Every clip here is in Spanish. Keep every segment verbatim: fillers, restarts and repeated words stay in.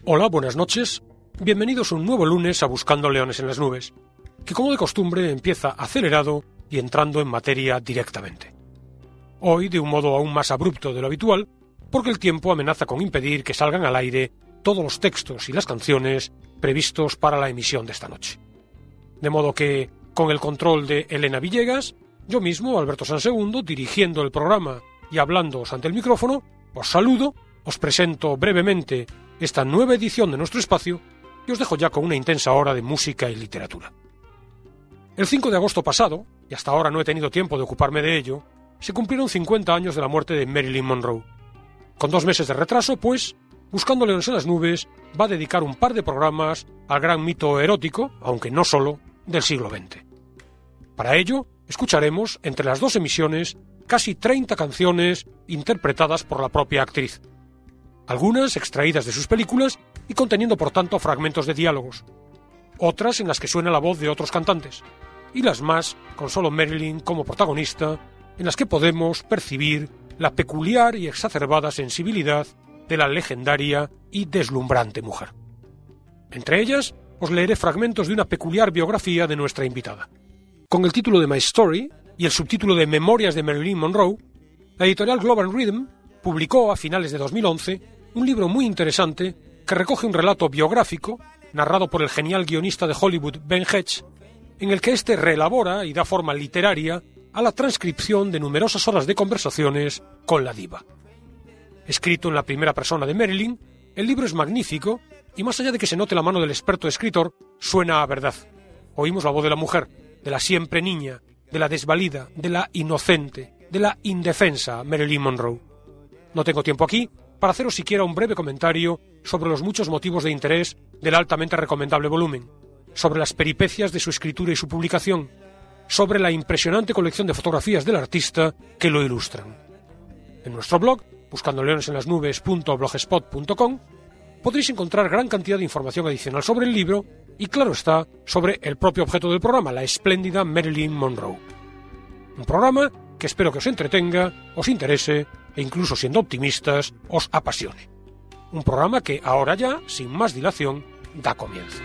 Hola, buenas noches. Bienvenidos un nuevo lunes a Buscando Leones en las Nubes, que como de costumbre empieza acelerado y entrando en materia directamente. Hoy de un modo aún más abrupto de lo habitual, porque el tiempo amenaza con impedir que salgan al aire todos los textos y las canciones previstos para la emisión de esta noche. De modo que, con el control de Elena Villegas, yo mismo, Alberto Sansegundo, dirigiendo el programa y hablándoos ante el micrófono, os saludo, os presento brevemente esta nueva edición de nuestro espacio y os dejo ya con una intensa hora de música y literatura. El cinco de agosto pasado, y hasta ahora no he tenido tiempo de ocuparme de ello, se cumplieron cincuenta años de la muerte de Marilyn Monroe. Con dos meses de retraso, pues, Buscando Leones en las Nubes va a dedicar un par de programas al gran mito erótico, aunque no solo, del siglo veinte. Para ello, escucharemos, entre las dos emisiones, casi treinta canciones interpretadas por la propia actriz. Algunas extraídas de sus películas y conteniendo por tanto fragmentos de diálogos, otras en las que suena la voz de otros cantantes, y las más con solo Marilyn como protagonista, en las que podemos percibir la peculiar y exacerbada sensibilidad de la legendaria y deslumbrante mujer. Entre ellas, os leeré fragmentos de una peculiar biografía de nuestra invitada. Con el título de My Story y el subtítulo de Memorias de Marilyn Monroe, la editorial Global Rhythm publicó a finales de dos mil once un libro muy interesante que recoge un relato biográfico narrado por el genial guionista de Hollywood Ben Hedges, en el que éste reelabora y da forma literaria a la transcripción de numerosas horas de conversaciones con la diva. Escrito en la primera persona de Marilyn, el libro es magnífico y más allá de que se note la mano del experto escritor, suena a verdad. Oímos la voz de la mujer, de la siempre niña, de la desvalida, de la inocente, de la indefensa Marilyn Monroe. No tengo tiempo aquí para haceros siquiera un breve comentario sobre los muchos motivos de interés del altamente recomendable volumen, sobre las peripecias de su escritura y su publicación, sobre la impresionante colección de fotografías del artista que lo ilustran. En nuestro blog, buscando leones en las nubes punto blogspot punto com, podréis encontrar gran cantidad de información adicional sobre el libro y, claro está, sobre el propio objeto del programa, la espléndida Marilyn Monroe. Un programa que espero que os entretenga, os interese e incluso siendo optimistas, os apasione. Un programa que ahora ya, sin más dilación, da comienzo.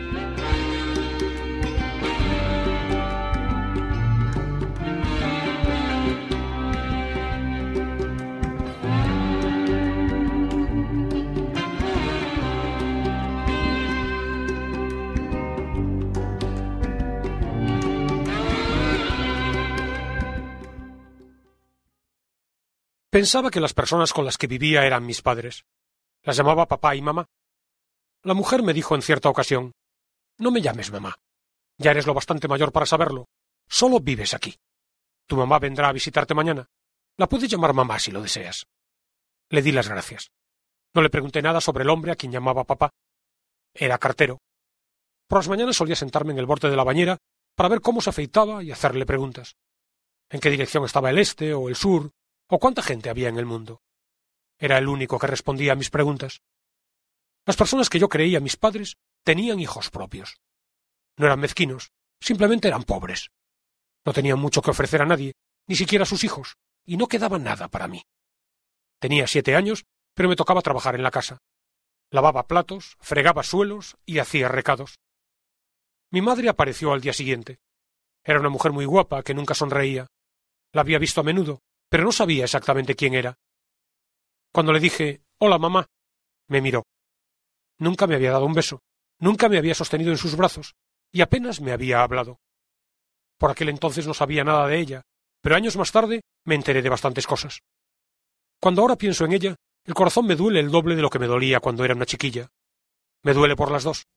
Pensaba que las personas con las que vivía eran mis padres. Las llamaba papá y mamá. La mujer me dijo en cierta ocasión: «No me llames mamá. Ya eres lo bastante mayor para saberlo. Solo vives aquí. Tu mamá vendrá a visitarte mañana. La puedes llamar mamá si lo deseas». Le di las gracias. No le pregunté nada sobre el hombre a quien llamaba papá. Era cartero. Por las mañanas solía sentarme en el borde de la bañera para ver cómo se afeitaba y hacerle preguntas. ¿En qué dirección estaba el este o el sur? ¿O cuánta gente había en el mundo? Era el único que respondía a mis preguntas. Las personas que yo creía mis padres tenían hijos propios. No eran mezquinos, simplemente eran pobres. No tenían mucho que ofrecer a nadie, ni siquiera a sus hijos, y no quedaba nada para mí. Tenía siete años, pero me tocaba trabajar en la casa. Lavaba platos, fregaba suelos y hacía recados. Mi madre apareció al día siguiente. Era una mujer muy guapa que nunca sonreía. La había visto a menudo, pero no sabía exactamente quién era. Cuando le dije «Hola, mamá», me miró. Nunca me había dado un beso, nunca me había sostenido en sus brazos, y apenas me había hablado. Por aquel entonces no sabía nada de ella, pero años más tarde me enteré de bastantes cosas. Cuando ahora pienso en ella, el corazón me duele el doble de lo que me dolía cuando era una chiquilla. Me duele por las dos.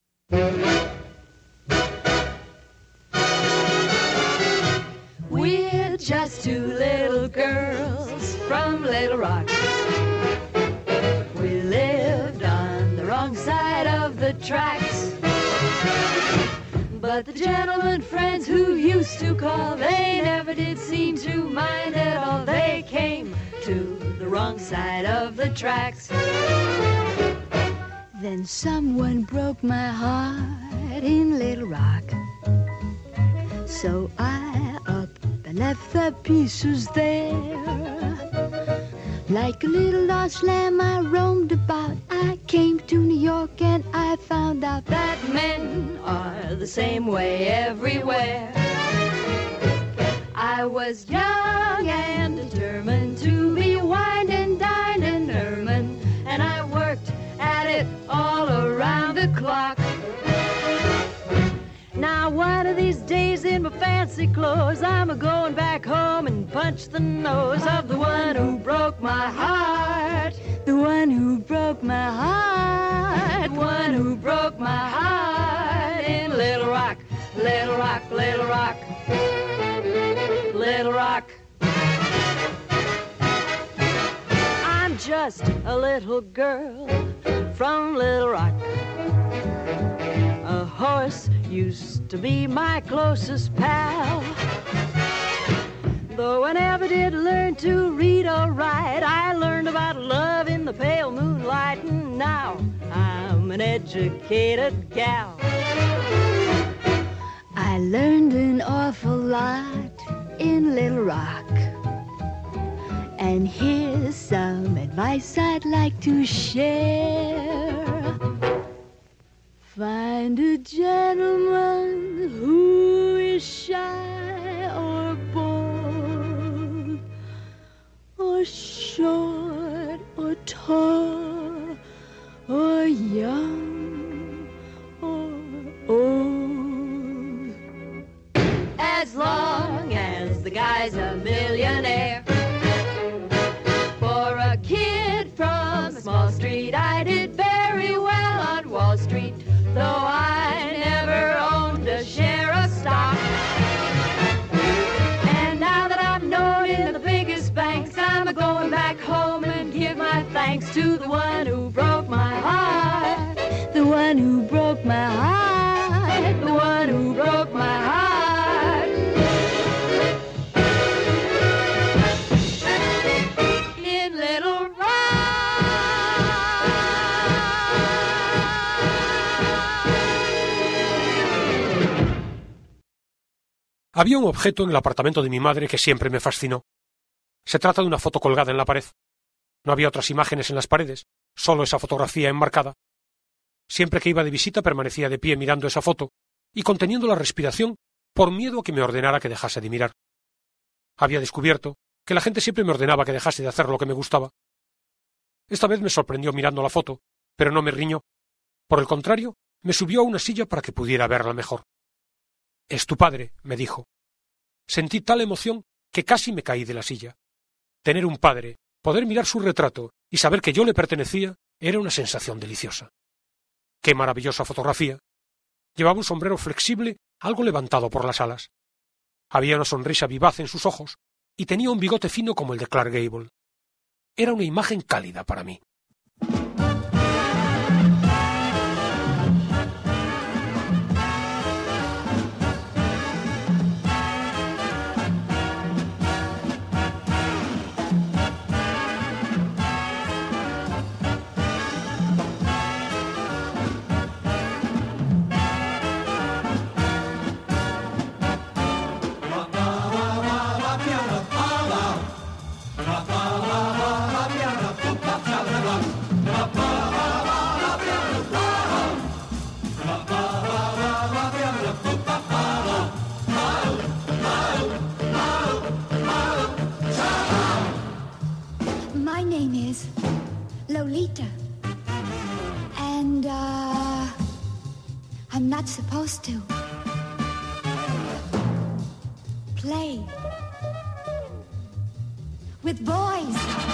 Just two little girls from Little Rock. We lived on the wrong side of the tracks. But the gentlemen friends who used to call, they never did seem to mind at all. They came to the wrong side of the tracks. Then someone broke my heart in Little Rock. So I up and left the pieces there. Like a little lost lamb I roamed about. I came to New York and I found out that men are the same way everywhere. I was young and determined to be wined and dined in Herman, and I worked at it all around the clock. Now one of these days in my fancy clothes, I'm a-going back home and punch the nose of the one who broke my heart. The one who broke my heart. The one who broke my heart in Little Rock, Little Rock, Little Rock, Little Rock. I'm just a little girl from Little Rock. A horse used to be my closest pal. Though I never did learn to read or write, I learned about love in the pale moonlight, and now I'm an educated gal. I learned an awful lot in Little Rock, and here's some advice I'd like to share. Find a gentleman who is shy or bold, or short or tall, or young or old. As long as the guy's a millionaire. For a kid from a small street, I did very well on Wall Street, though I never owned a share of stock. And now that I'm known in the biggest banks, I'm a-going back home and give my thanks to the one who broke my heart. The one who broke my heart. The one who broke my heart. In Little Rock. Había un objeto en el apartamento de mi madre que siempre me fascinó. Se trata de una foto colgada en la pared. No había otras imágenes en las paredes, solo esa fotografía enmarcada. Siempre que iba de visita permanecía de pie mirando esa foto y conteniendo la respiración por miedo a que me ordenara que dejase de mirar. Había descubierto que la gente siempre me ordenaba que dejase de hacer lo que me gustaba. Esta vez me sorprendió mirando la foto, pero no me riñó. Por el contrario, me subió a una silla para que pudiera verla mejor. «Es tu padre», me dijo. Sentí tal emoción que casi me caí de la silla. Tener un padre, poder mirar su retrato y saber que yo le pertenecía, era una sensación deliciosa. ¡Qué maravillosa fotografía! Llevaba un sombrero flexible, algo levantado por las alas. Había una sonrisa vivaz en sus ojos y tenía un bigote fino como el de Clark Gable. Era una imagen cálida para mí. My name is Lolita, and uh, I'm not supposed to play with boys.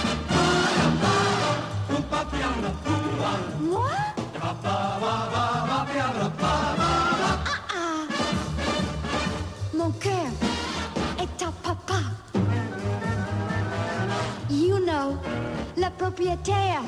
What? Uh-uh. Mon cœur est à papa. You know, le propriétaire.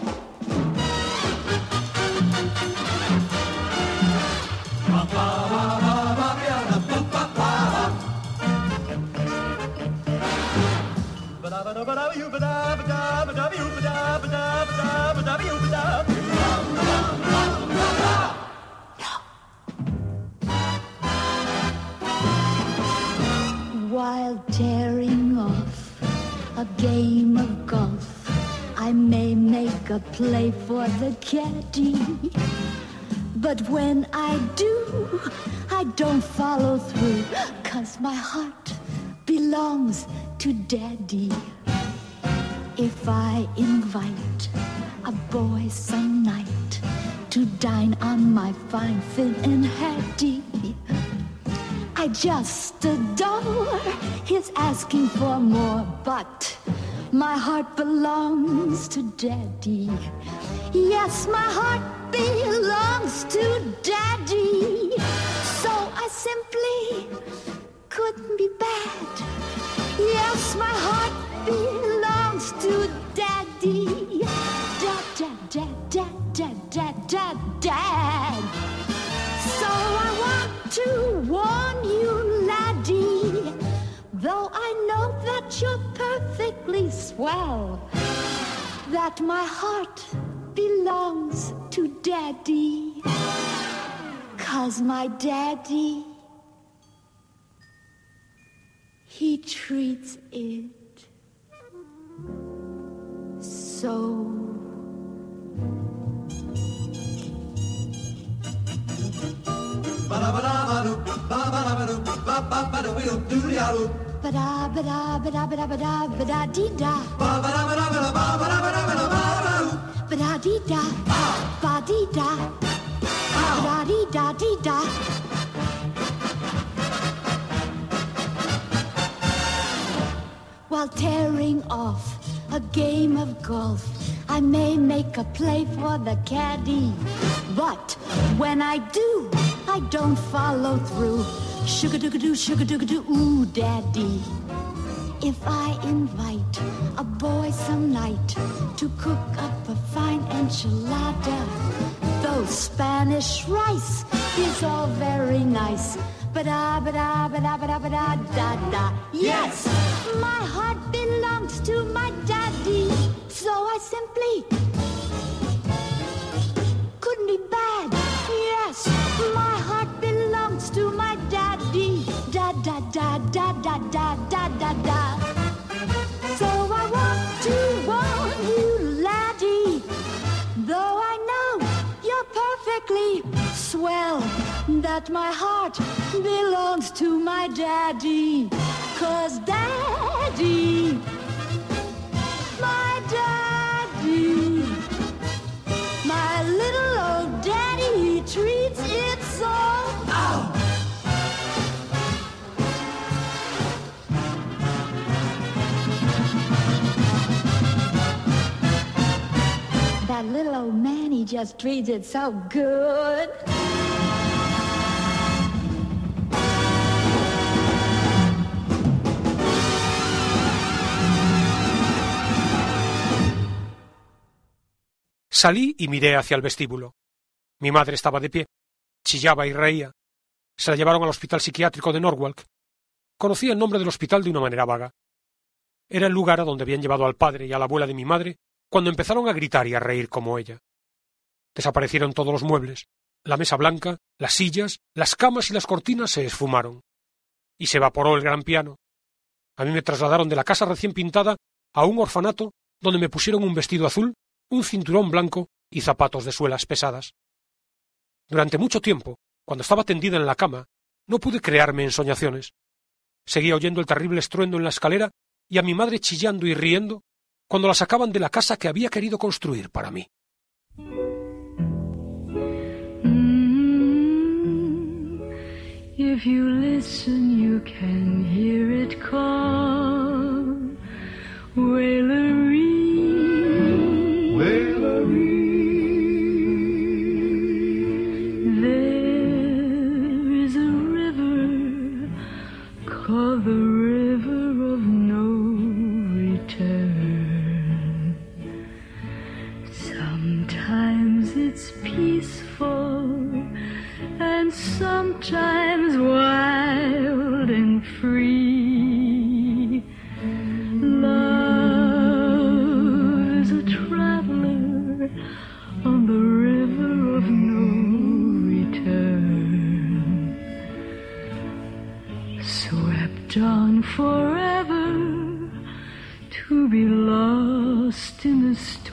While tearing off a game of golf, I I may make a play for the caddy, but when I do, I don't follow through, 'cause my heart belongs to Daddy. If I invite a boy some night to dine on my fine Finn and Hattie, I just adore his asking for more, but my heart belongs to Daddy. Yes, my heart belongs to Daddy. So I simply couldn't be bad. Yes, my heart belongs to Daddy. Dad, dad, dad, dad, dad, dad, dad, dad. So I want to warn you, laddie, though I know that you're perfectly swell, that my heart belongs to Daddy, 'cause my Daddy, he treats it so. Ba-da, ba-da, ba-da, ba-da, ba-da, ba-da-dee-da. Ba-da-dee-da, ba-dee-da, ba-da-dee-da-dee-da. While tearing off a game of golf, I may make a play for the caddy, but when I do, I don't follow through. Sugar-doo-ga-doo, sugar-doo-ga-doo, ooh, Daddy. If I invite a boy some night to cook up a fine enchilada, though Spanish rice is all very nice, ba-da, ba-da, ba-da, ba-da, ba-da, da-da. Yes, my heart belongs to my Daddy, so I simply couldn't be bad. Yes, my heart belongs to my Daddy. Da da da da da da da da da. So I want to warn you, laddie, though I know you're perfectly swell, that my heart belongs to my Daddy. 'Cause Daddy, my Daddy, my little old Daddy, he treats it so. Ow! That little old man, he just treats it so good. Salí y miré hacia el vestíbulo. Mi madre estaba de pie, chillaba y reía. Se la llevaron al hospital psiquiátrico de Norwalk. Conocía el nombre del hospital de una manera vaga. Era el lugar a donde habían llevado al padre y a la abuela de mi madre cuando empezaron a gritar y a reír como ella. Desaparecieron todos los muebles. La mesa blanca, las sillas, las camas y las cortinas se esfumaron. Y se evaporó el gran piano. A mí me trasladaron de la casa recién pintada a un orfanato donde me pusieron un vestido azul, un cinturón blanco y zapatos de suelas pesadas. Durante mucho tiempo, cuando estaba tendida en la cama, no pude crearme ensoñaciones. Seguía oyendo el terrible estruendo en la escalera y a mi madre chillando y riendo cuando la sacaban de la casa que había querido construir para mí. Mm, if you listen, you can hear it call. Wailery. There is a river called the river of no return. Sometimes it's peaceful and sometimes wild and free. Love is a traveler on the river of no return, swept on forever to be lost in the storm.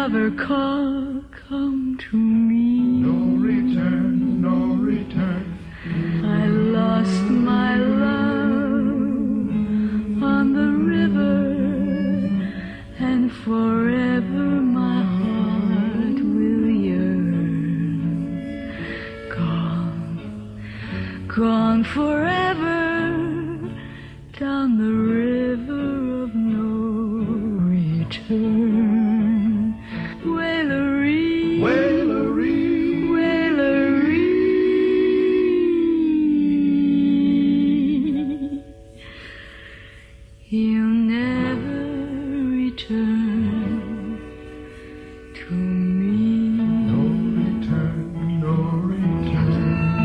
lover call come to me. No return, no return. I lost my love on the river, and forever my heart will yearn. Gone, gone forever down the river of no return. Wailery, Wailery, Wailery, he'll never return to me. no return, no return.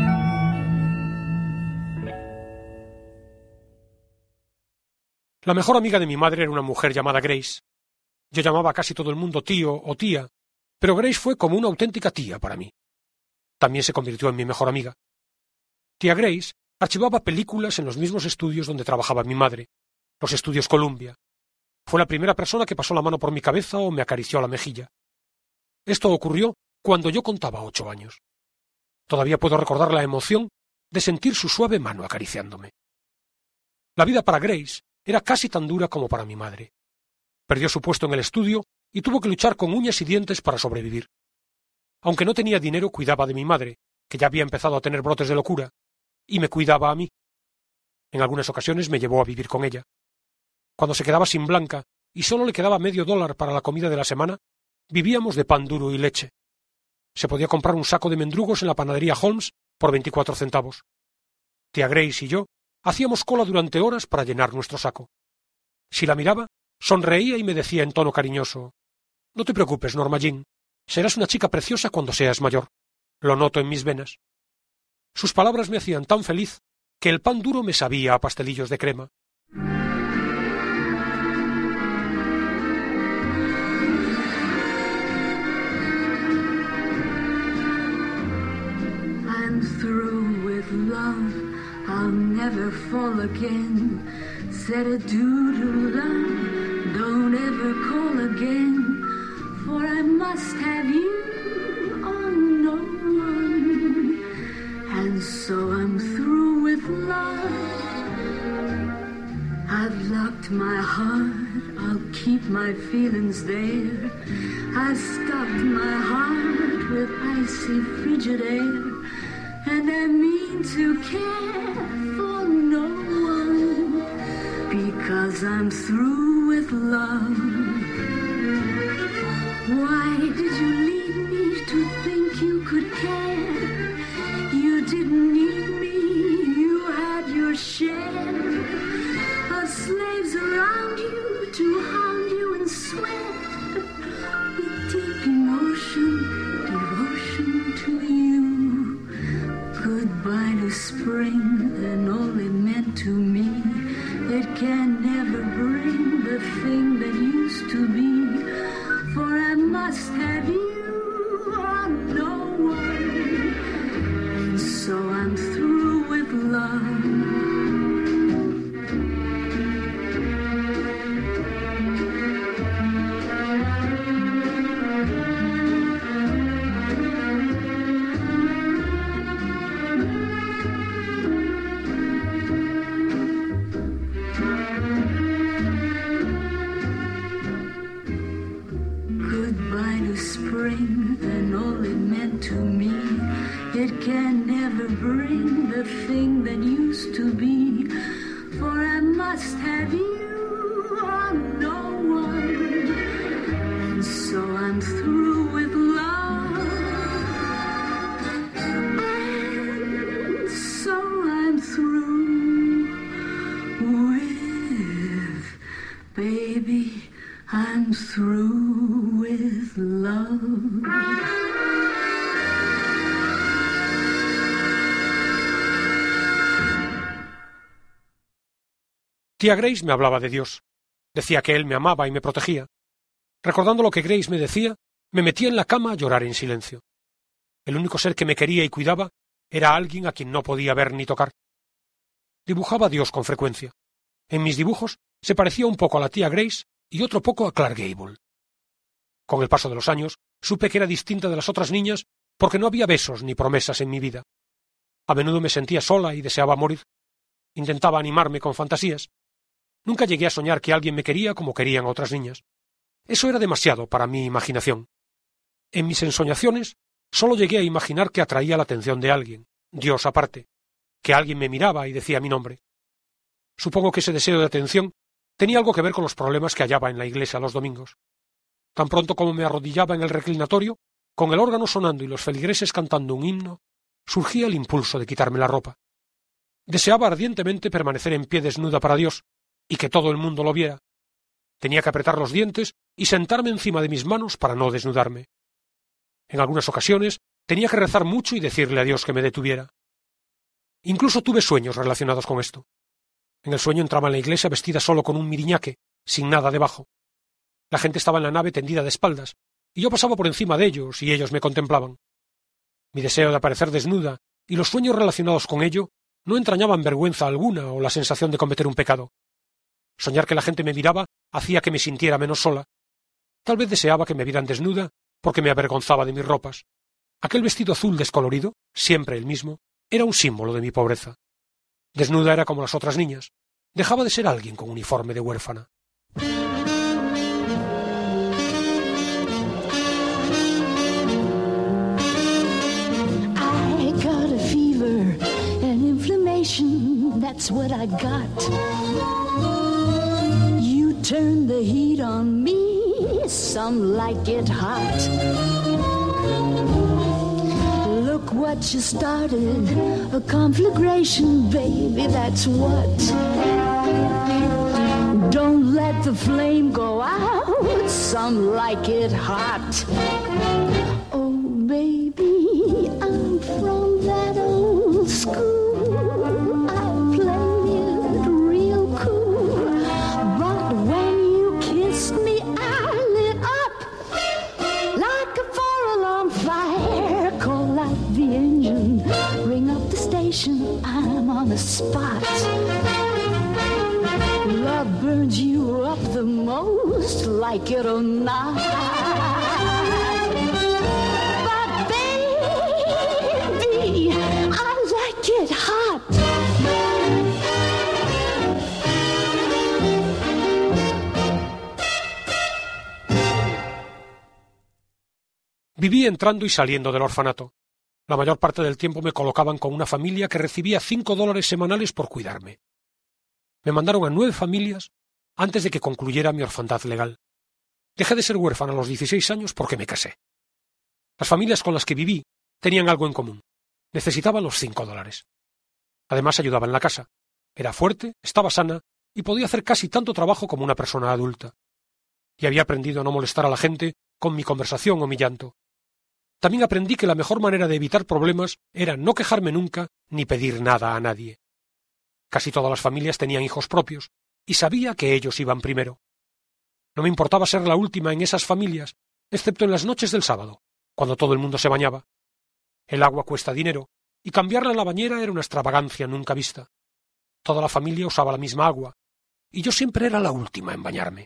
La mejor amiga de mi madre era una mujer llamada Grace. Yo llamaba a casi todo el mundo tío o tía, pero Grace fue como una auténtica tía para mí. También se convirtió en mi mejor amiga. Tía Grace archivaba películas en los mismos estudios donde trabajaba mi madre, los estudios Columbia. Fue la primera persona que pasó la mano por mi cabeza o me acarició la mejilla. Esto ocurrió cuando yo contaba ocho años. Todavía puedo recordar la emoción de sentir su suave mano acariciándome. La vida para Grace era casi tan dura como para mi madre. Perdió su puesto en el estudio y tuvo que luchar con uñas y dientes para sobrevivir. Aunque no tenía dinero, cuidaba de mi madre, que ya había empezado a tener brotes de locura, y me cuidaba a mí. En algunas ocasiones me llevó a vivir con ella. Cuando se quedaba sin Blanca y solo le quedaba medio dólar para la comida de la semana, vivíamos de pan duro y leche. Se podía comprar un saco de mendrugos en la panadería Holmes por veinticuatro centavos. Tía Grace y yo hacíamos cola durante horas para llenar nuestro saco. Si la miraba, sonreía y me decía en tono cariñoso: «No te preocupes, Norma Jean. Serás una chica preciosa cuando seas mayor. Lo noto en mis venas». Sus palabras me hacían tan feliz que el pan duro me sabía a pastelillos de crema. I'm through with love, I'll never fall again. Said a doodle-love, don't ever call again. For I must have you, oh no one. And so I'm through with love. I've locked my heart, I'll keep my feelings there. I've stopped my heart with icy frigid air. And I mean to care for no one, because I'm through with love. Why did you leave me to think you could care? You didn't need me, you had your share of slaves around you to hound you and sweat with deep emotion, devotion to you. Goodbye to spring, and all it meant to me. It can never bring the thing that used to be. For I must have you, or no one. And so I'm through with love. Spring and all it meant to me. It can never bring the thing that used to be. For I must have you, or no one. And so I'm through with love. And so I'm through with, baby, I'm through with love. Tía Grace me hablaba de Dios. Decía que Él me amaba y me protegía. Recordando lo que Grace me decía, me metía en la cama a llorar en silencio. El único ser que me quería y cuidaba era alguien a quien no podía ver ni tocar. Dibujaba a Dios con frecuencia. En mis dibujos se parecía un poco a la tía Grace y otro poco a Clark Gable. Con el paso de los años, supe que era distinta de las otras niñas porque no había besos ni promesas en mi vida. A menudo me sentía sola y deseaba morir. Intentaba animarme con fantasías. Nunca llegué a soñar que alguien me quería como querían otras niñas. Eso era demasiado para mi imaginación. En mis ensoñaciones solo llegué a imaginar que atraía la atención de alguien, Dios aparte, que alguien me miraba y decía mi nombre. Supongo que ese deseo de atención tenía algo que ver con los problemas que hallaba en la iglesia los domingos. Tan pronto como me arrodillaba en el reclinatorio, con el órgano sonando y los feligreses cantando un himno, surgía el impulso de quitarme la ropa. Deseaba ardientemente permanecer en pie desnuda para Dios, y que todo el mundo lo viera. Tenía que apretar los dientes y sentarme encima de mis manos para no desnudarme. En algunas ocasiones tenía que rezar mucho y decirle a Dios que me detuviera. Incluso tuve sueños relacionados con esto. En el sueño entraba en la iglesia vestida solo con un miriñaque, sin nada debajo. La gente estaba en la nave tendida de espaldas, y yo pasaba por encima de ellos y ellos me contemplaban. Mi deseo de aparecer desnuda y los sueños relacionados con ello no entrañaban vergüenza alguna o la sensación de cometer un pecado. Soñar que la gente me miraba hacía que me sintiera menos sola. Tal vez deseaba que me vieran desnuda porque me avergonzaba de mis ropas. Aquel vestido azul descolorido, siempre el mismo, era un símbolo de mi pobreza. Desnuda era como las otras niñas. Dejaba de ser alguien con uniforme de huérfana. I got a fever, an inflammation, that's what I got. You turn the heat on me, some like it hot. Look what you started, a conflagration, baby, that's what. Don't let the flame go out, some like it hot. Oh, baby, I'm from that old school. I play it real cool. But when you kissed me, I lit up like a four-alarm fire. Call out the engine, ring up the station, I'm on the spot. Love burns you up the most, like it or not. But baby, I like it hot. Viví entrando y saliendo del orfanato. La mayor parte del tiempo me colocaban con una familia que recibía cinco dólares semanales por cuidarme. Me mandaron a nueve familias antes de que concluyera mi orfandad legal. Dejé de ser huérfana a los dieciséis años porque me casé. Las familias con las que viví tenían algo en común. Necesitaban los cinco dólares. Además ayudaba en la casa. Era fuerte, estaba sana y podía hacer casi tanto trabajo como una persona adulta. Y había aprendido a no molestar a la gente con mi conversación o mi llanto. También aprendí que la mejor manera de evitar problemas era no quejarme nunca ni pedir nada a nadie. Casi todas las familias tenían hijos propios, y sabía que ellos iban primero. No me importaba ser la última en esas familias, excepto en las noches del sábado, cuando todo el mundo se bañaba. El agua cuesta dinero, y cambiarla en la bañera era una extravagancia nunca vista. Toda la familia usaba la misma agua, y yo siempre era la última en bañarme.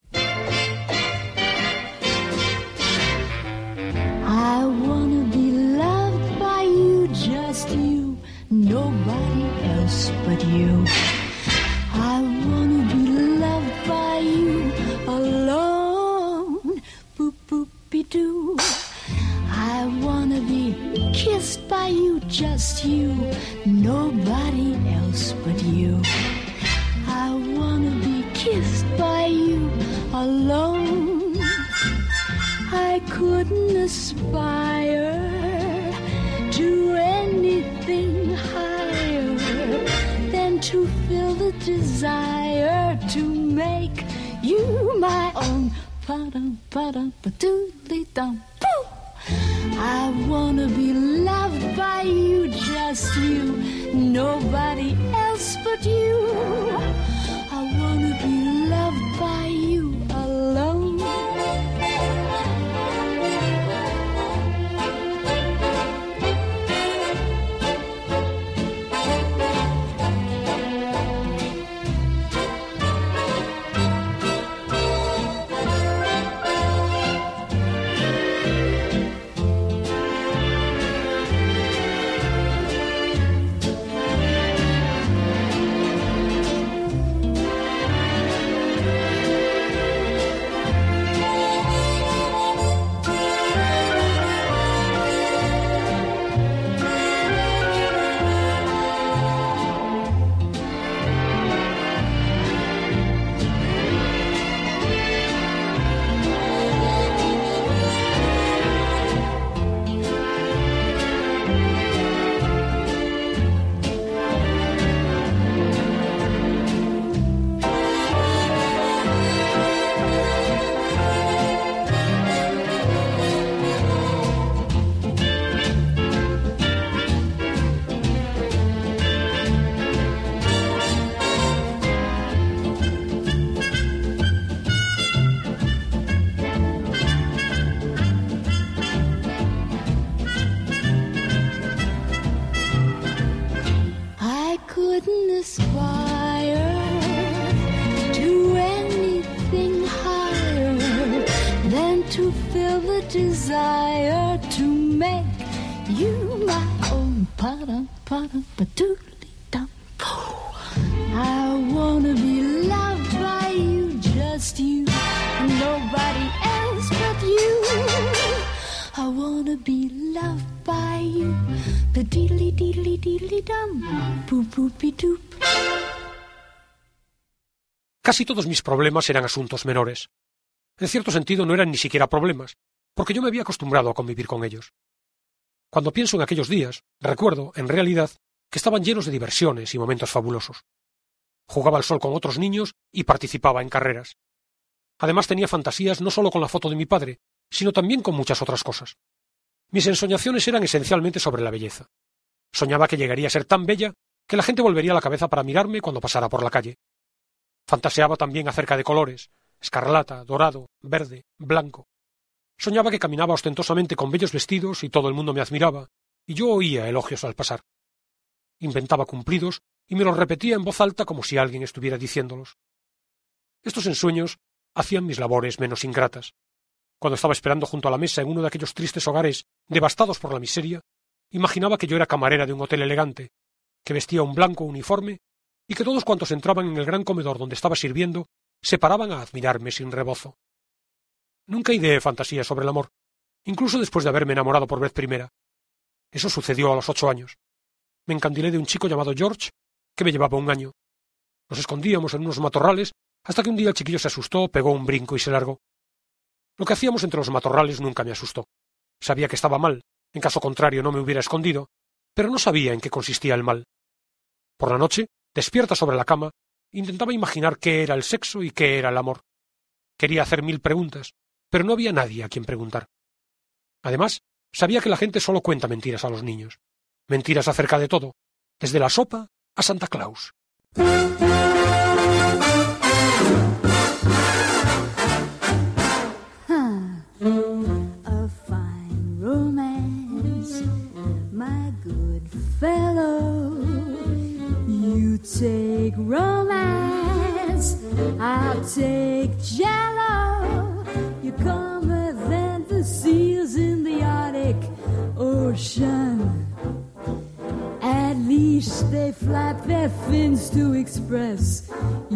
I wanna be loved by you, just you, nobody else but you. I wanna be loved by you alone, boop boopy doo. I wanna be kissed by you, just you, nobody else but you. I wanna be kissed by you alone. I couldn't aspire to anything higher than to feel the desire to make you my own. Pa-dum, pa-dum, pa-doodly-dum, poo! I wanna be loved by you, just you, nobody else but you. I wanna be loved by you alone. to feel the desire to make you my own. Pa-dum, pa-dum, pa-doodly-dum. I wanna be loved by you, just you, nobody else but you. I wanna be loved by you, pa-diddly-diddly-diddly-dum, boop-boopy-doop. Casi todos mis problemas eran asuntos menores. En cierto sentido no eran ni siquiera problemas, porque yo me había acostumbrado a convivir con ellos. Cuando pienso en aquellos días, recuerdo, en realidad, que estaban llenos de diversiones y momentos fabulosos. Jugaba al sol con otros niños y participaba en carreras. Además tenía fantasías no solo con la foto de mi padre, sino también con muchas otras cosas. Mis ensoñaciones eran esencialmente sobre la belleza. Soñaba que llegaría a ser tan bella que la gente volvería la cabeza para mirarme cuando pasara por la calle. Fantaseaba también acerca de colores, escarlata, dorado, verde, blanco. Soñaba que caminaba ostentosamente con bellos vestidos y todo el mundo me admiraba, y yo oía elogios al pasar. Inventaba cumplidos y me los repetía en voz alta como si alguien estuviera diciéndolos. Estos ensueños hacían mis labores menos ingratas. Cuando estaba esperando junto a la mesa en uno de aquellos tristes hogares devastados por la miseria, imaginaba que yo era camarera de un hotel elegante, que vestía un blanco uniforme y que todos cuantos entraban en el gran comedor donde estaba sirviendo se paraban a admirarme sin rebozo. Nunca ideé fantasías sobre el amor, incluso después de haberme enamorado por vez primera. Eso sucedió a los ocho años. Me encandilé de un chico llamado George, que me llevaba un año. Nos escondíamos en unos matorrales hasta que un día el chiquillo se asustó, pegó un brinco y se largó. Lo que hacíamos entre los matorrales nunca me asustó. Sabía que estaba mal, en caso contrario no me hubiera escondido, pero no sabía en qué consistía el mal. Por la noche, despierta sobre la cama, intentaba imaginar qué era el sexo y qué era el amor. Quería hacer mil preguntas, pero no había nadie a quien preguntar. Además, sabía que la gente solo cuenta mentiras a los niños. Mentiras acerca de todo, desde la sopa a Santa Claus. A fine romance, my good fellow. You take romance, I'll take jello. You're calmer than the seals in the Arctic Ocean. At least they flap their fins to express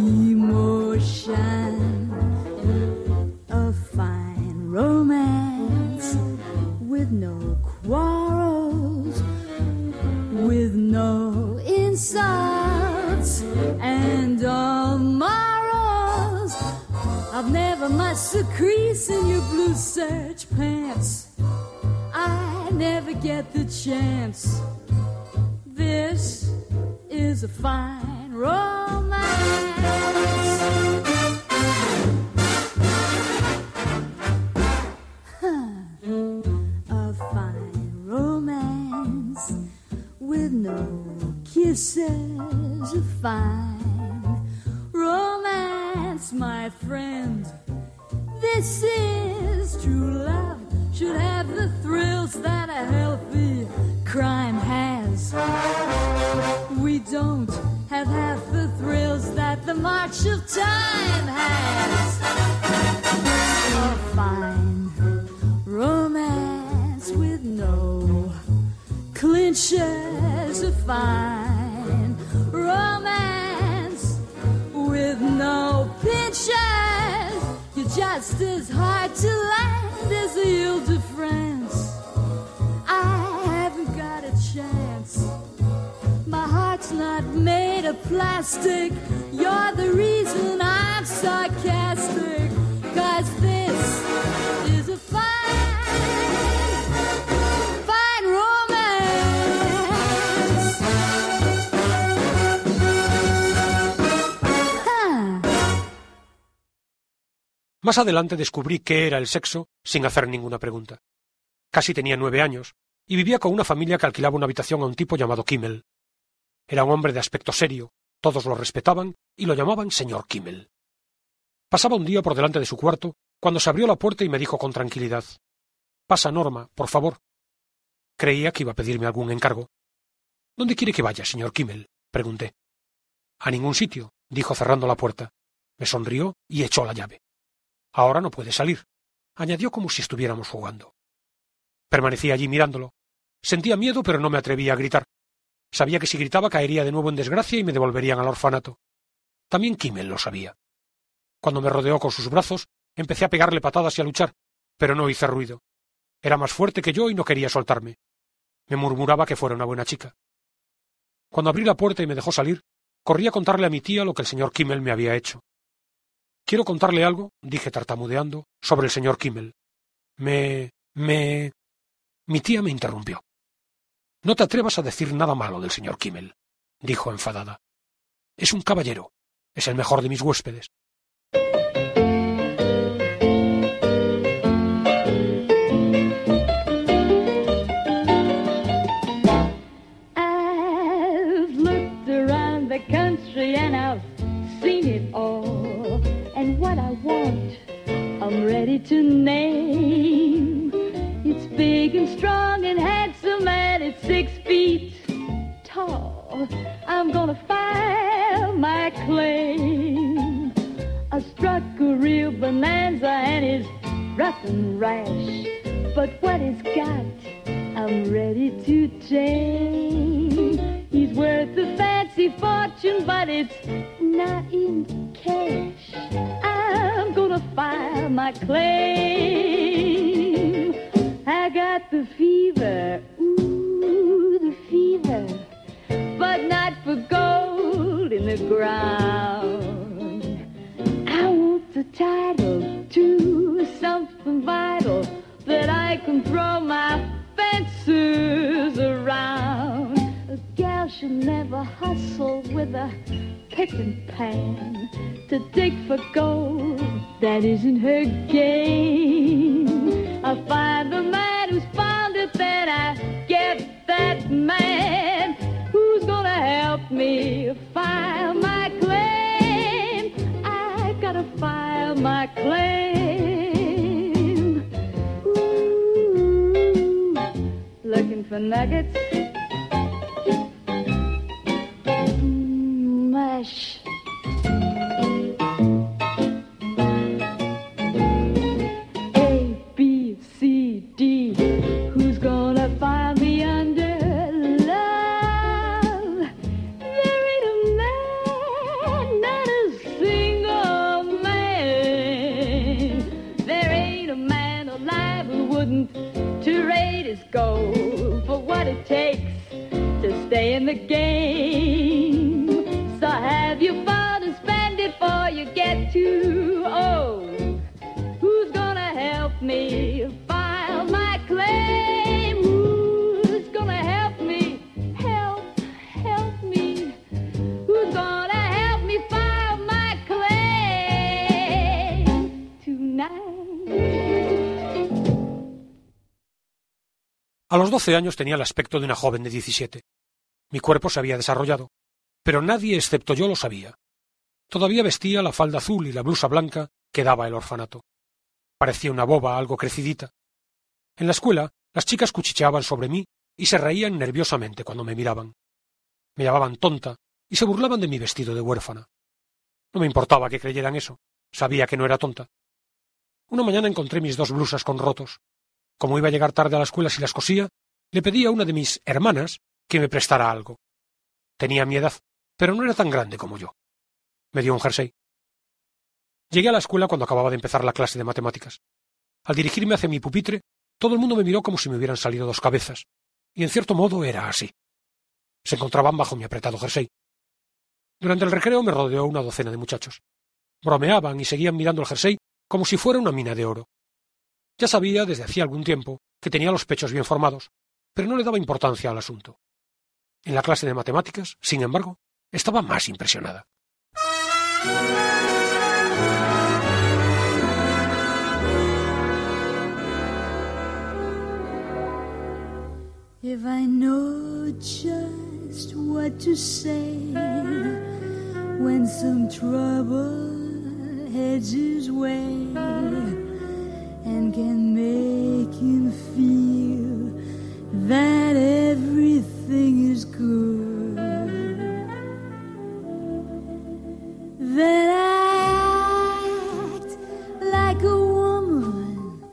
emotion. A fine romance with no quarrels, with no insults and all morals. I've never much a crease in your blue serge pants. I never get the chance. This is a fine romance. A fine romance with no kisses. A fine romance, my friend. This is true love. Should have the thrills that a healthy crime has. We don't have half the thrills that the march of time has. A fine romance with no clinches. A fine romance with no pinches. You're just as hard to land as a Ile-de-France. I haven't got a chance. My heart's not made of plastic. You're the reason I'm sarcastic. 'Cause this is a fine, fine romance. Huh. Más adelante descubrí qué era el sexo sin hacer ninguna pregunta. Casi tenía nueve años y vivía con una familia que alquilaba una habitación a un tipo llamado Kimmel. Era un hombre de aspecto serio, todos lo respetaban y lo llamaban señor Kimmel. Pasaba un día por delante de su cuarto cuando se abrió la puerta y me dijo con tranquilidad: «Pasa, Norma, por favor». Creía que iba a pedirme algún encargo. «¿Dónde quiere que vaya, señor Kimmel?», pregunté. «A ningún sitio», dijo cerrando la puerta. Me sonrió y echó la llave. «Ahora no puede salir». añadió como si estuviéramos jugando. Permanecí allí mirándolo. Sentía miedo, pero no me atrevía a gritar. Sabía que si gritaba caería de nuevo en desgracia y me devolverían al orfanato. También Kimmel lo sabía. Cuando me rodeó con sus brazos, empecé a pegarle patadas y a luchar, pero no hice ruido. Era más fuerte que yo y no quería soltarme. Me murmuraba que fuera una buena chica. Cuando abrí la puerta y me dejó salir, corrí a contarle a mi tía lo que el señor Kimmel me había hecho. Quiero contarle algo, dije tartamudeando, sobre el señor Kimmel. Me... me... Mi tía me interrumpió. No te atrevas a decir nada malo del señor Kimmel, dijo enfadada. Es un caballero. Es el mejor de mis huéspedes. I've looked around the country and I've seen it all. And what I want, I'm ready to name. It's big and strong and handsome and it's six feet tall. I'm gonna file my claim. I struck a real bonanza and it's rough and rash. But what it's got, I'm ready to tame. He's worth a fancy fortune, but it's not in cash. I'm gonna file my claim. I got the fever, ooh, the fever, but not for gold in the ground. I want the title to something vital that I can throw my fences around. A gal should never hustle with a pick and pan to dig for gold that isn't her game. I find the man who's found it, then I get that man who's gonna help me file my claim. I gotta file my claim. Ooh, looking for nuggets? Mm, mush. Go for what it takes to stay in the game. So have you fun and spend it before you get too old. Who's gonna help me file my claim? Who's gonna help me, help, help me? Who's gonna help me file my claim tonight? A los doce años tenía el aspecto de una joven de diecisiete. Mi cuerpo se había desarrollado, pero nadie excepto yo lo sabía. Todavía vestía la falda azul y la blusa blanca que daba el orfanato. Parecía una boba algo crecidita. En la escuela, las chicas cuchicheaban sobre mí y se reían nerviosamente cuando me miraban. Me llamaban tonta y se burlaban de mi vestido de huérfana. No me importaba que creyeran eso. Sabía que no era tonta. Una mañana encontré mis dos blusas con rotos. Como iba a llegar tarde a la escuela si las cosía, le pedí a una de mis hermanas que me prestara algo. Tenía mi edad, pero no era tan grande como yo. Me dio un jersey. Llegué a la escuela cuando acababa de empezar la clase de matemáticas. Al dirigirme hacia mi pupitre, todo el mundo me miró como si me hubieran salido dos cabezas, y en cierto modo era así. Se encontraban bajo mi apretado jersey. Durante el recreo me rodeó una docena de muchachos. Bromeaban y seguían mirando el jersey como si fuera una mina de oro. Ya sabía desde hacía algún tiempo que tenía los pechos bien formados, pero no le daba importancia al asunto. En la clase de matemáticas, sin embargo, estaba más impresionada. If I know just what to say when some trouble heads his way and can make him feel that everything is good, then I act like a woman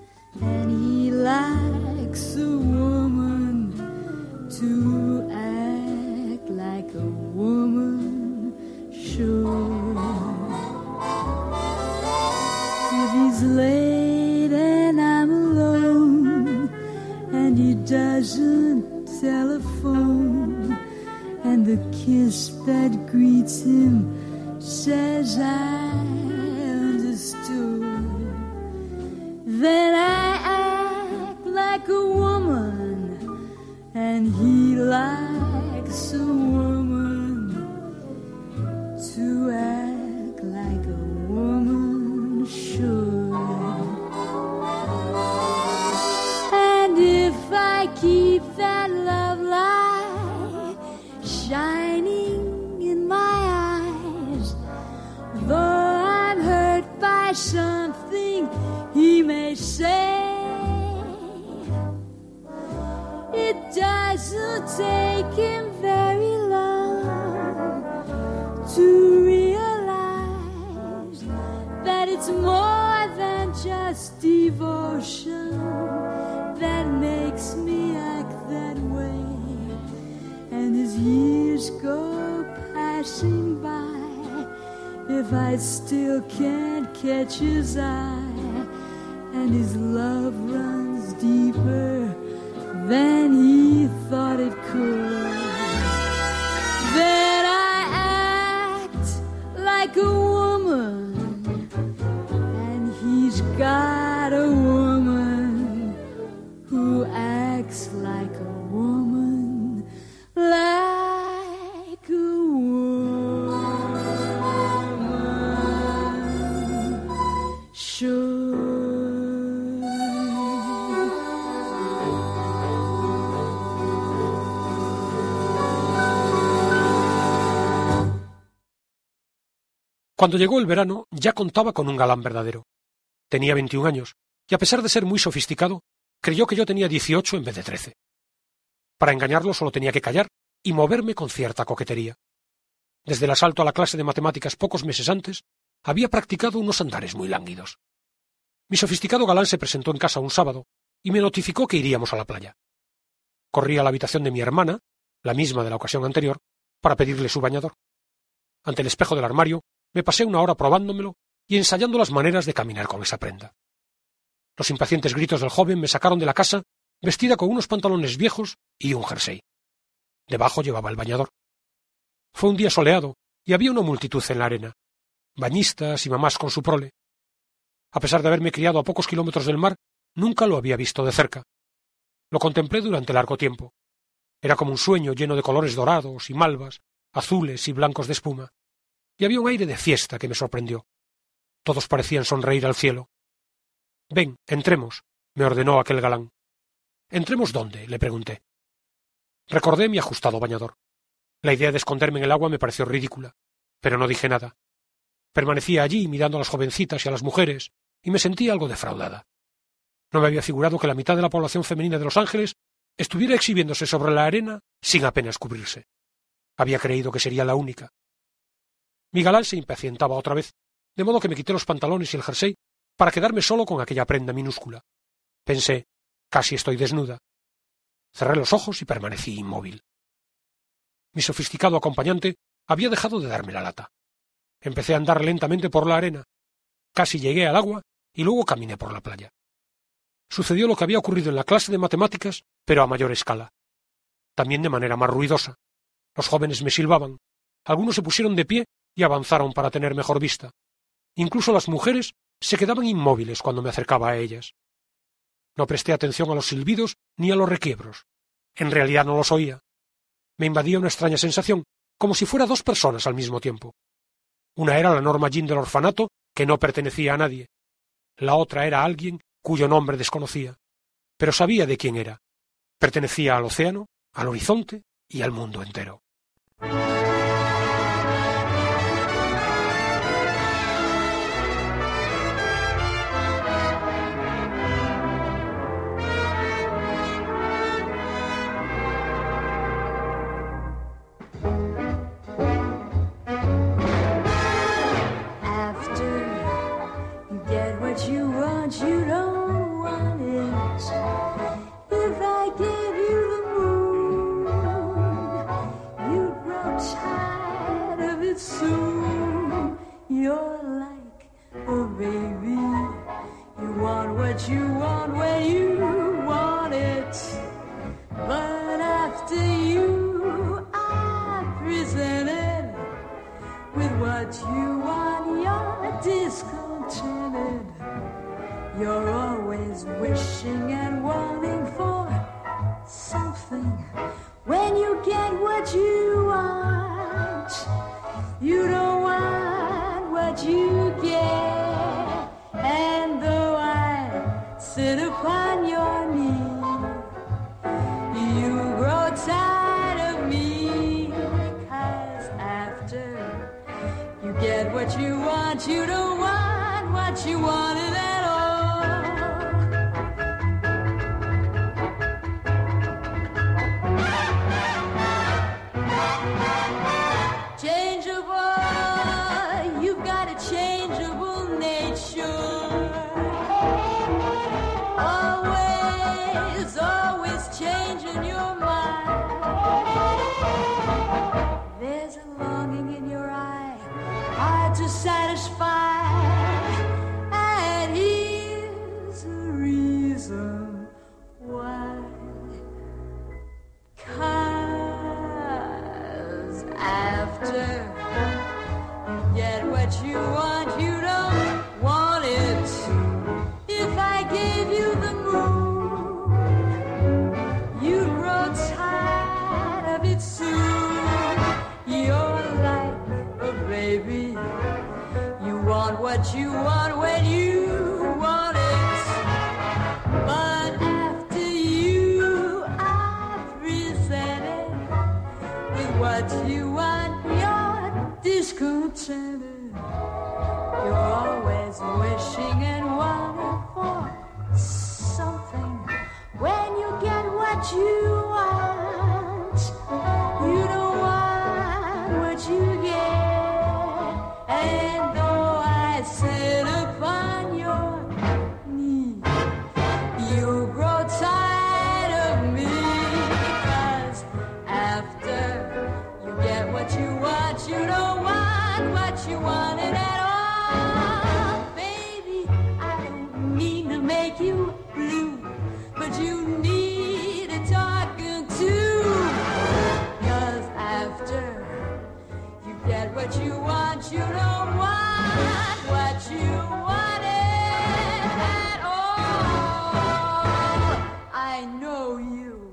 it's late and I'm alone, and he doesn't telephone, and the kiss that greets him says I understood. Then I act like a woman, and he likes a woman to act like a woman should. And if I keep that love light shining in my eyes, though I'm hurt by something he may say, it doesn't take him very long to realize that it's more than just devotion that makes me act that way. And as years go passing by, if I still can't catch his eye, and his love runs deeper than he thought it could, then I act like a woman, and he's got a woman who acts like a woman, like a woman should. Cuando llegó el verano, ya contaba con un galán verdadero. Tenía veintiún años, y a pesar de ser muy sofisticado, creyó que yo tenía dieciocho en vez de trece. Para engañarlo solo tenía que callar y moverme con cierta coquetería. Desde el asalto a la clase de matemáticas pocos meses antes, había practicado unos andares muy lánguidos. Mi sofisticado galán se presentó en casa un sábado y me notificó que iríamos a la playa. Corrí a la habitación de mi hermana, la misma de la ocasión anterior, para pedirle su bañador. Ante el espejo del armario, me pasé una hora probándomelo y ensayando las maneras de caminar con esa prenda. Los impacientes gritos del joven me sacaron de la casa vestida con unos pantalones viejos y un jersey. Debajo llevaba el bañador. Fue un día soleado y había una multitud en la arena, bañistas y mamás con su prole. A pesar de haberme criado a pocos kilómetros del mar, nunca lo había visto de cerca. Lo contemplé durante largo tiempo. Era como un sueño lleno de colores dorados y malvas, azules y blancos de espuma. Y había un aire de fiesta que me sorprendió. Todos parecían sonreír al cielo. «Ven, entremos», me ordenó aquel galán. «¿Entremos dónde?», le pregunté. Recordé mi ajustado bañador. La idea de esconderme en el agua me pareció ridícula, pero no dije nada. Permanecía allí mirando a las jovencitas y a las mujeres, y me sentía algo defraudada. No me había figurado que la mitad de la población femenina de Los Ángeles estuviera exhibiéndose sobre la arena sin apenas cubrirse. Había creído que sería la única. Mi galán se impacientaba otra vez, de modo que me quité los pantalones y el jersey para quedarme solo con aquella prenda minúscula. Pensé, casi estoy desnuda. Cerré los ojos y permanecí inmóvil. Mi sofisticado acompañante había dejado de darme la lata. Empecé a andar lentamente por la arena. Casi llegué al agua y luego caminé por la playa. Sucedió lo que había ocurrido en la clase de matemáticas, pero a mayor escala. También de manera más ruidosa. Los jóvenes me silbaban. Algunos se pusieron de pie y avanzaron para tener mejor vista. Incluso las mujeres se quedaban inmóviles cuando me acercaba a ellas. No presté atención a los silbidos ni a los requiebros. En realidad no los oía. Me invadía una extraña sensación, como si fuera dos personas al mismo tiempo. Una era la Norma Jean del orfanato, que no pertenecía a nadie. La otra era alguien cuyo nombre desconocía, pero sabía de quién era. Pertenecía al océano, al horizonte y al mundo entero. You don't want it. If I gave you the moon, you'd grow tired of it soon. You're like a baby want what you want when you want it. But after you are presented with what you want, you're discontented. You're always wishing and wanting for something. When you get what you want, you don't want what you get. And though I sit upon your knee, you grow tired of me. 'Cause after you get what you want, you don't want what you wanted at all. Changeable, you've got a changeable nature. Always, always changing your mind. There's a longing in your eye, hard to satisfy. And here's the reason why. 'Cause after you get what you want, you don't want it. If I gave you the moon, you'd grow tired of it soon. You're like a baby. You want what you want when you want it. But after you are presented with what you want, you're discontented. You're always wishing and wanting for something. When you get what you want, you don't want what you get. And though I sit upon your knee, you grow tired of me. 'Cause after you get what you want, you don't want what you wanted at all. Baby, I don't mean to make you blue, but you need a talking to. 'Cause after you get what you want, you don't want what you wanted at all. I know you.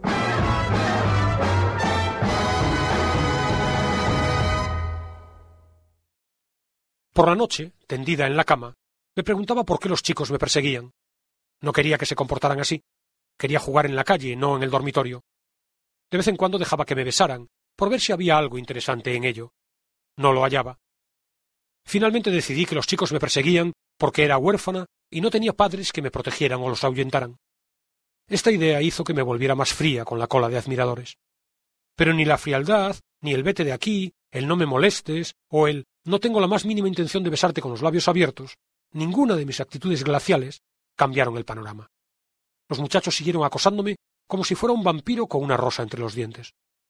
Por la noche, tendida en la cama, me preguntaba por qué los chicos me perseguían. No quería que se comportaran así. Quería jugar en la calle, no en el dormitorio. De vez en cuando dejaba que me besaran, por ver si había algo interesante en ello. No lo hallaba. Finalmente decidí que los chicos me perseguían porque era huérfana y no tenía padres que me protegieran o los ahuyentaran. Esta idea hizo que me volviera más fría con la cola de admiradores. Pero ni la frialdad, ni el vete de aquí, el no me molestes, o el no tengo la más mínima intención de besarte con los labios abiertos, ninguna de mis actitudes glaciales cambiaron el panorama. Los muchachos siguieron acosándome como si fuera un vampiro con una rosa entre los dientes.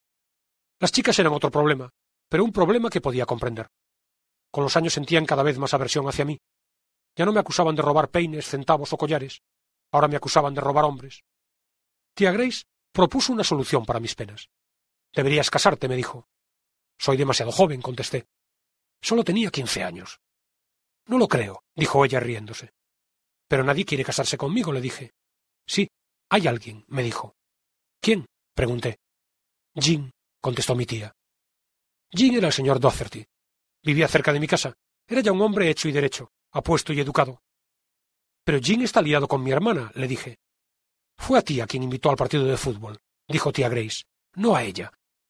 Las chicas eran otro problema, pero un problema que podía comprender. Con los años sentían cada vez más aversión hacia mí. Ya no me acusaban de robar peines, centavos o collares. Ahora me acusaban de robar hombres. Tía Grace propuso una solución para mis penas. Deberías casarte, me dijo. Soy demasiado joven, contesté. Solo tenía quince años. No lo creo, dijo ella riéndose. Pero nadie quiere casarse conmigo, le dije. Sí, hay alguien, me dijo. ¿Quién? Pregunté. Jim, contestó mi tía. Jim era el señor Doherty. Vivía cerca de mi casa. Era ya un hombre hecho y derecho, apuesto y educado. Pero Jim está liado con mi hermana, le dije. Fue a ti a quien invitó al partido de fútbol, dijo tía Grace, no a ella.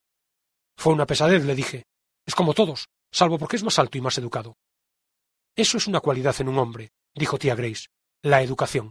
Fue una pesadez, le dije. Es como todos, salvo porque es más alto y más educado. Eso es una cualidad en un hombre, dijo tía Grace, la educación.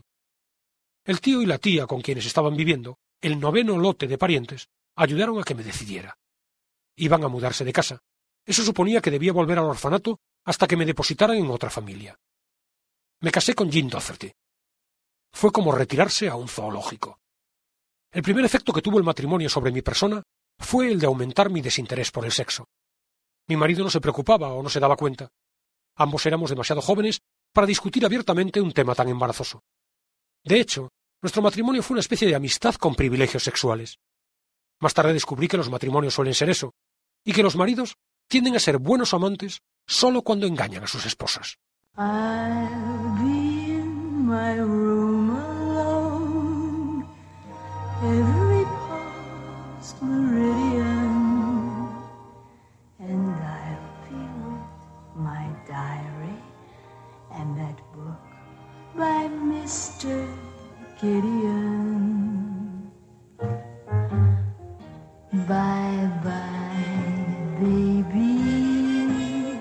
El tío y la tía con quienes estaban viviendo, el noveno lote de parientes, ayudaron a que me decidiera. Iban a mudarse de casa. Eso suponía que debía volver al orfanato hasta que me depositaran en otra familia. Me casé con Jim Doherty. Fue como retirarse a un zoológico. El primer efecto que tuvo el matrimonio sobre mi persona fue el de aumentar mi desinterés por el sexo. Mi marido no se preocupaba o no se daba cuenta. Ambos éramos demasiado jóvenes para discutir abiertamente un tema tan embarazoso. De hecho, nuestro matrimonio fue una especie de amistad con privilegios sexuales. Más tarde descubrí que los matrimonios suelen ser eso, y que los maridos tienden a ser buenos amantes solo cuando engañan a sus esposas. I'll be in my room alone, every past meridian, and I'll be with my diary and that book by Mister Gideon. Bye bye, baby.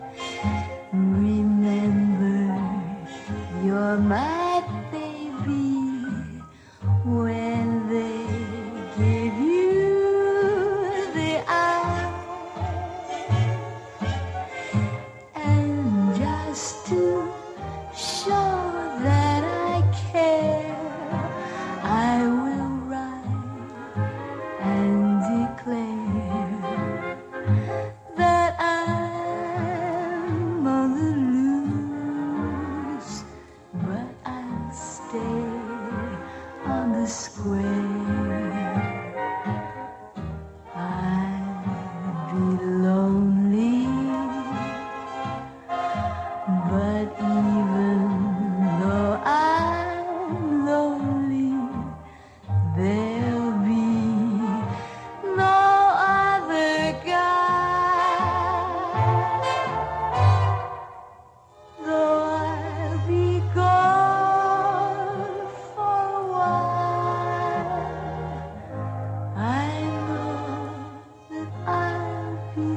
Remember, you're my baby. When they give you the eye, and just to show that I care, I will write and declare that I'm on the loose, but I'll stay on the square. I'll be lonely, but even though I'm lonely, there'll be no other guy. Though I'll be gone for a while, I know that I'll be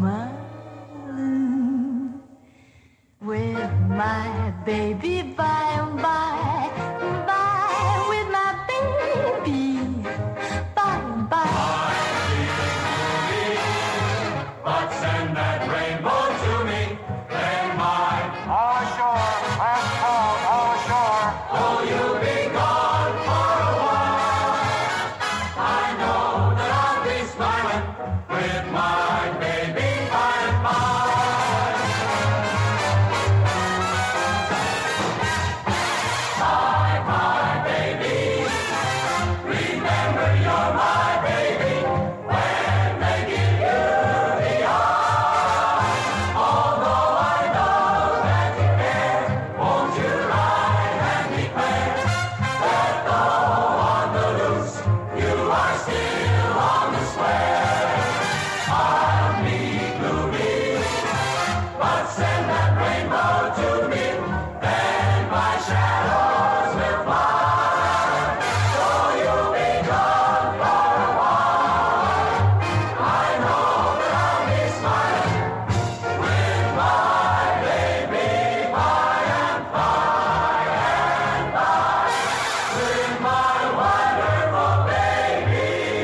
smiling with my baby by and by, by with my baby by and by. But send that rainbow to me, then my ashore, last call, ashore. Though you'll be gone for a while, I know that I'll be smiling with my baby by and by. Bye, bye, baby. Remember, you're my baby. When they give you the eye, although I know that you care, won't you write and declare that though on the loose, you are still on the square? I'll be gloomy, but send that rainbow to me, then my shadows will fly. Though you'll be gone for a while, I know that I'll be smiling with my baby by and by and by, with my wonderful baby.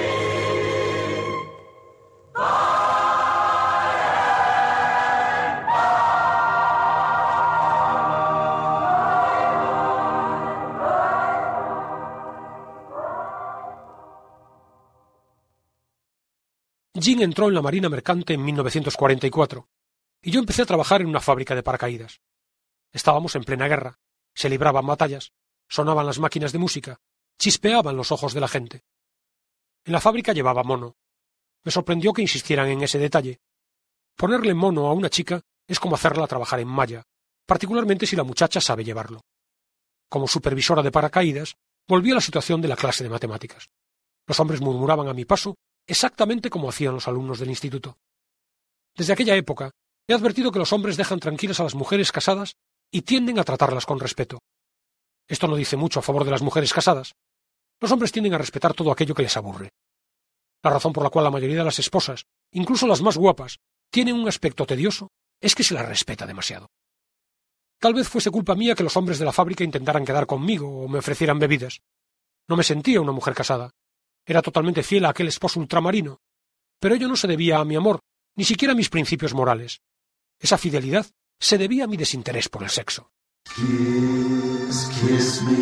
Jean entró en la Marina Mercante en mil novecientos cuarenta y cuatro, y yo empecé a trabajar en una fábrica de paracaídas. Estábamos en plena guerra, se libraban batallas, sonaban las máquinas de música, chispeaban los ojos de la gente. En la fábrica llevaba mono. Me sorprendió que insistieran en ese detalle. Ponerle mono a una chica es como hacerla trabajar en malla, particularmente si la muchacha sabe llevarlo. Como supervisora de paracaídas, volví a la situación de la clase de matemáticas. Los hombres murmuraban a mi paso exactamente como hacían los alumnos del instituto. Desde aquella época he advertido que los hombres dejan tranquilas a las mujeres casadas y tienden a tratarlas con respeto. Esto no dice mucho a favor de las mujeres casadas. Los hombres tienden a respetar todo aquello que les aburre. La razón por la cual la mayoría de las esposas, incluso las más guapas, tienen un aspecto tedioso es que se las respeta demasiado. Tal vez fuese culpa mía que los hombres de la fábrica intentaran quedar conmigo o me ofrecieran bebidas. No me sentía una mujer casada. Era totalmente fiel a aquel esposo ultramarino, pero ello no se debía a mi amor, ni siquiera a mis principios morales. Esa fidelidad se debía a mi desinterés por el sexo. Kiss, kiss me,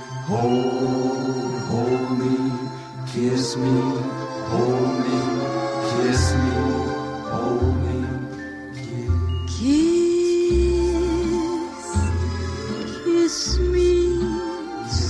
hold, hold me, kiss me, hold me, kiss me, hold me, Kiss, kiss me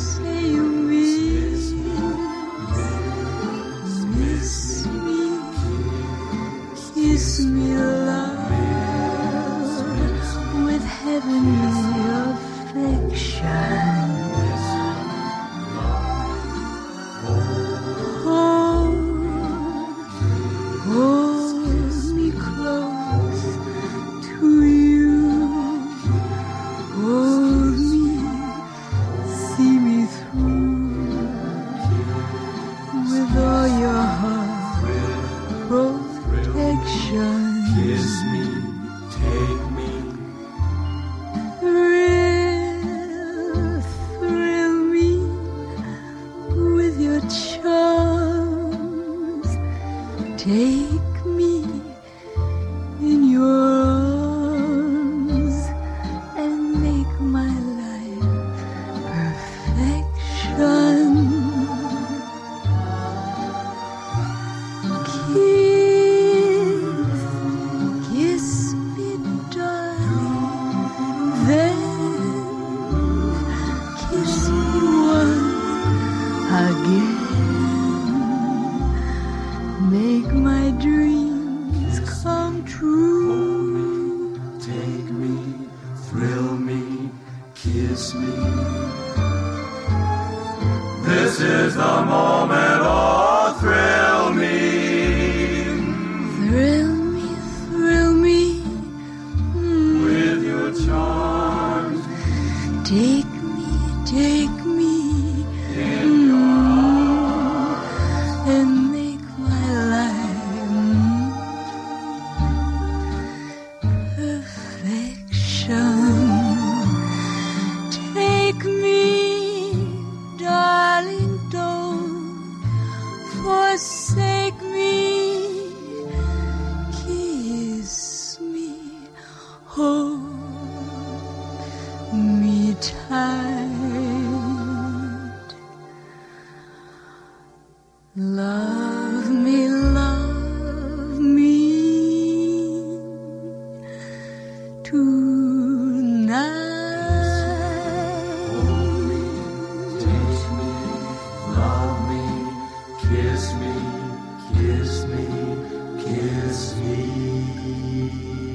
kiss me. This is the moment, oh, thrill me. Thrill me, thrill me. Mm. With your charms. Take me, take me. In your arms. And make my life mm, perfection. Take me, darling, don't forsake me. Kiss me, hold me tight. Love me, love me tonight. Take me, love me, kiss me, kiss me, kiss me.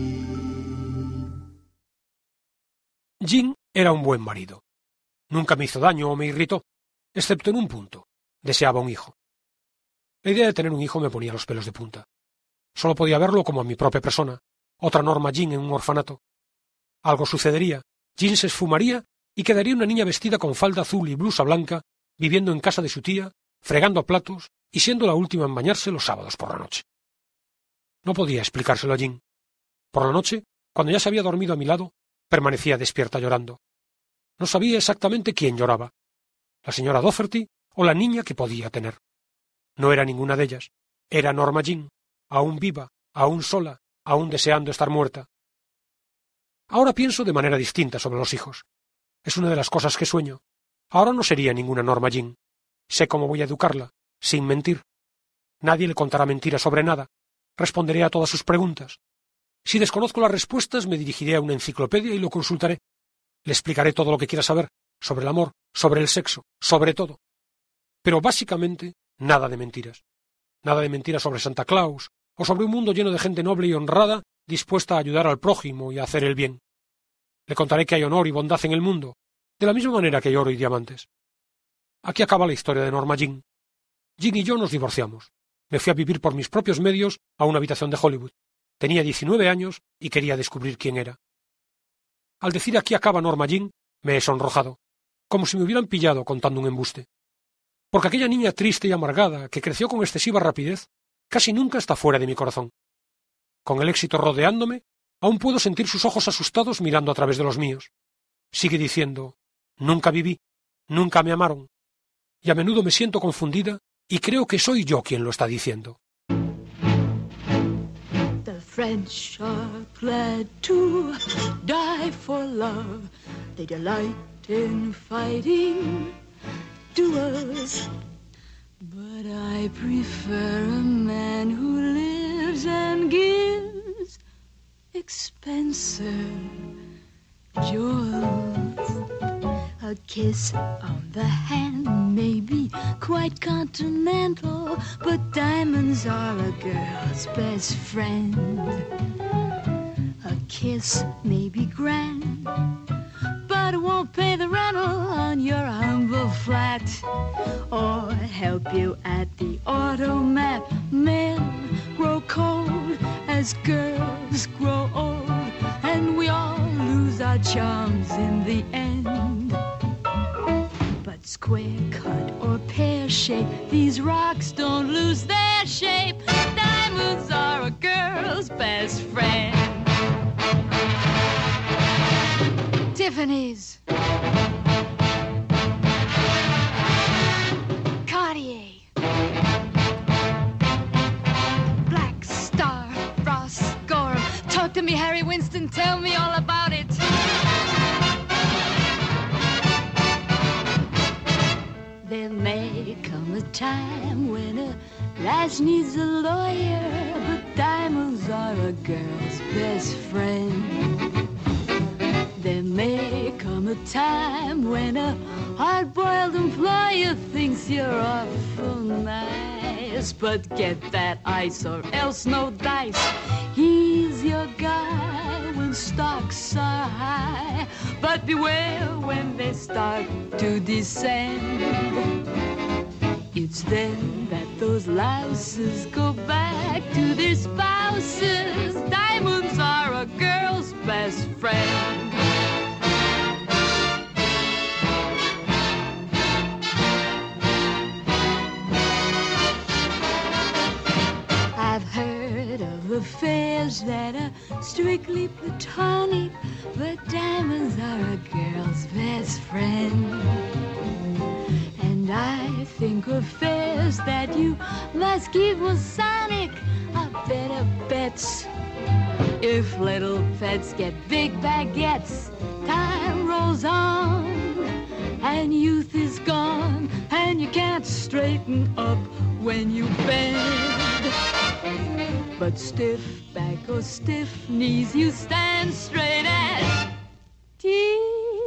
Jim era un buen marido. Nunca me hizo daño o me irritó, excepto en un punto. Deseaba un hijo. La idea de tener un hijo me ponía los pelos de punta. Solo podía verlo como a mi propia persona, otra Norma Jean en un orfanato. Algo sucedería, Jean se esfumaría y quedaría una niña vestida con falda azul y blusa blanca, viviendo en casa de su tía, fregando platos y siendo la última en bañarse los sábados por la noche. No podía explicárselo a Jean. Por la noche, cuando ya se había dormido a mi lado, permanecía despierta llorando. No sabía exactamente quién lloraba, la señora Dougherty o la niña que podía tener. No era ninguna de ellas. Era Norma Jean, aún viva, aún sola, aún deseando estar muerta. Ahora pienso de manera distinta sobre los hijos. Es una de las cosas que sueño. Ahora no sería ninguna Norma Jean. Sé cómo voy a educarla, sin mentir. Nadie le contará mentiras sobre nada. Responderé a todas sus preguntas. Si desconozco las respuestas, me dirigiré a una enciclopedia y lo consultaré. Le explicaré todo lo que quiera saber, sobre el amor, sobre el sexo, sobre todo. Pero básicamente, nada de mentiras. Nada de mentiras sobre Santa Claus, o sobre un mundo lleno de gente noble y honrada, dispuesta a ayudar al prójimo y a hacer el bien. Le contaré que hay honor y bondad en el mundo, de la misma manera que hay oro y diamantes. Aquí acaba la historia de Norma Jean. Jean y yo nos divorciamos. Me fui a vivir por mis propios medios a una habitación de Hollywood. Tenía diecinueve años y quería descubrir quién era. Al decir aquí acaba Norma Jean, me he sonrojado, como si me hubieran pillado contando un embuste. Porque aquella niña triste y amargada, que creció con excesiva rapidez, casi nunca está fuera de mi corazón. Con el éxito rodeándome, aún puedo sentir sus ojos asustados mirando a través de los míos. Sigue diciendo, nunca viví, nunca me amaron. Y a menudo me siento confundida y creo que soy yo quien lo está diciendo. The French are glad to die for love. They delight in fighting duels. But I prefer a man who lives and gives expensive jewels. A kiss on the hand may be quite continental, but diamonds are a girl's best friend. A kiss may be grand, but it won't pay the rental on your humble flat, or help you at the automat. Men grow cold as girls grow old, and we all lose our charms in the end. But square cut or pear shape, these rocks don't lose their shape. Diamonds are a girl's best friend. Tiffany's, Cartier, Black Star, Ross Gorham. Talk to me, Harry Winston, tell me all about it. There may come a time when a lass needs a lawyer, but diamonds are a girl's best friend. There may come a time when a hard-boiled employer thinks you're awful nice, but get that ice or else no dice. He's your guy when stocks are high, but beware when they start to descend. It's then that those louses go back to their spouses. Diamonds are a girl's best friend. I've heard of affairs that are strictly platonic, but diamonds are a girl's best friend. And I think affairs that you must keep Masonic are better bets. If little pets get big baguettes, time rolls on, and youth is gone, and you can't straighten up when you bend. But stiff back or stiff knees, you stand straight as Tiffany's.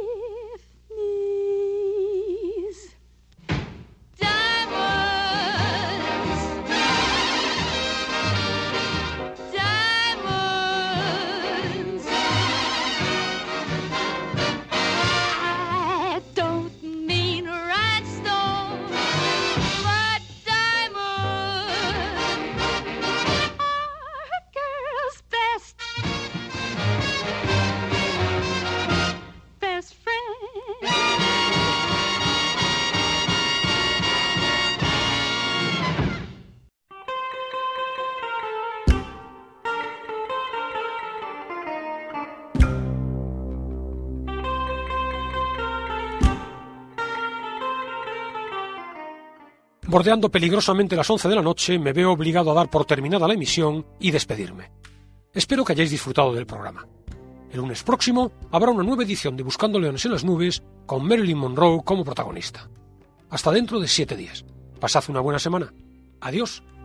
Diamonds, diamonds. I don't mean rhinestones, but diamonds are a girl's best, best friend. Bordeando peligrosamente las once de la noche, me veo obligado a dar por terminada la emisión y despedirme. Espero que hayáis disfrutado del programa. El lunes próximo habrá una nueva edición de Buscando Leones en las Nubes con Marilyn Monroe como protagonista. Hasta dentro de siete días. Pasad una buena semana. Adiós.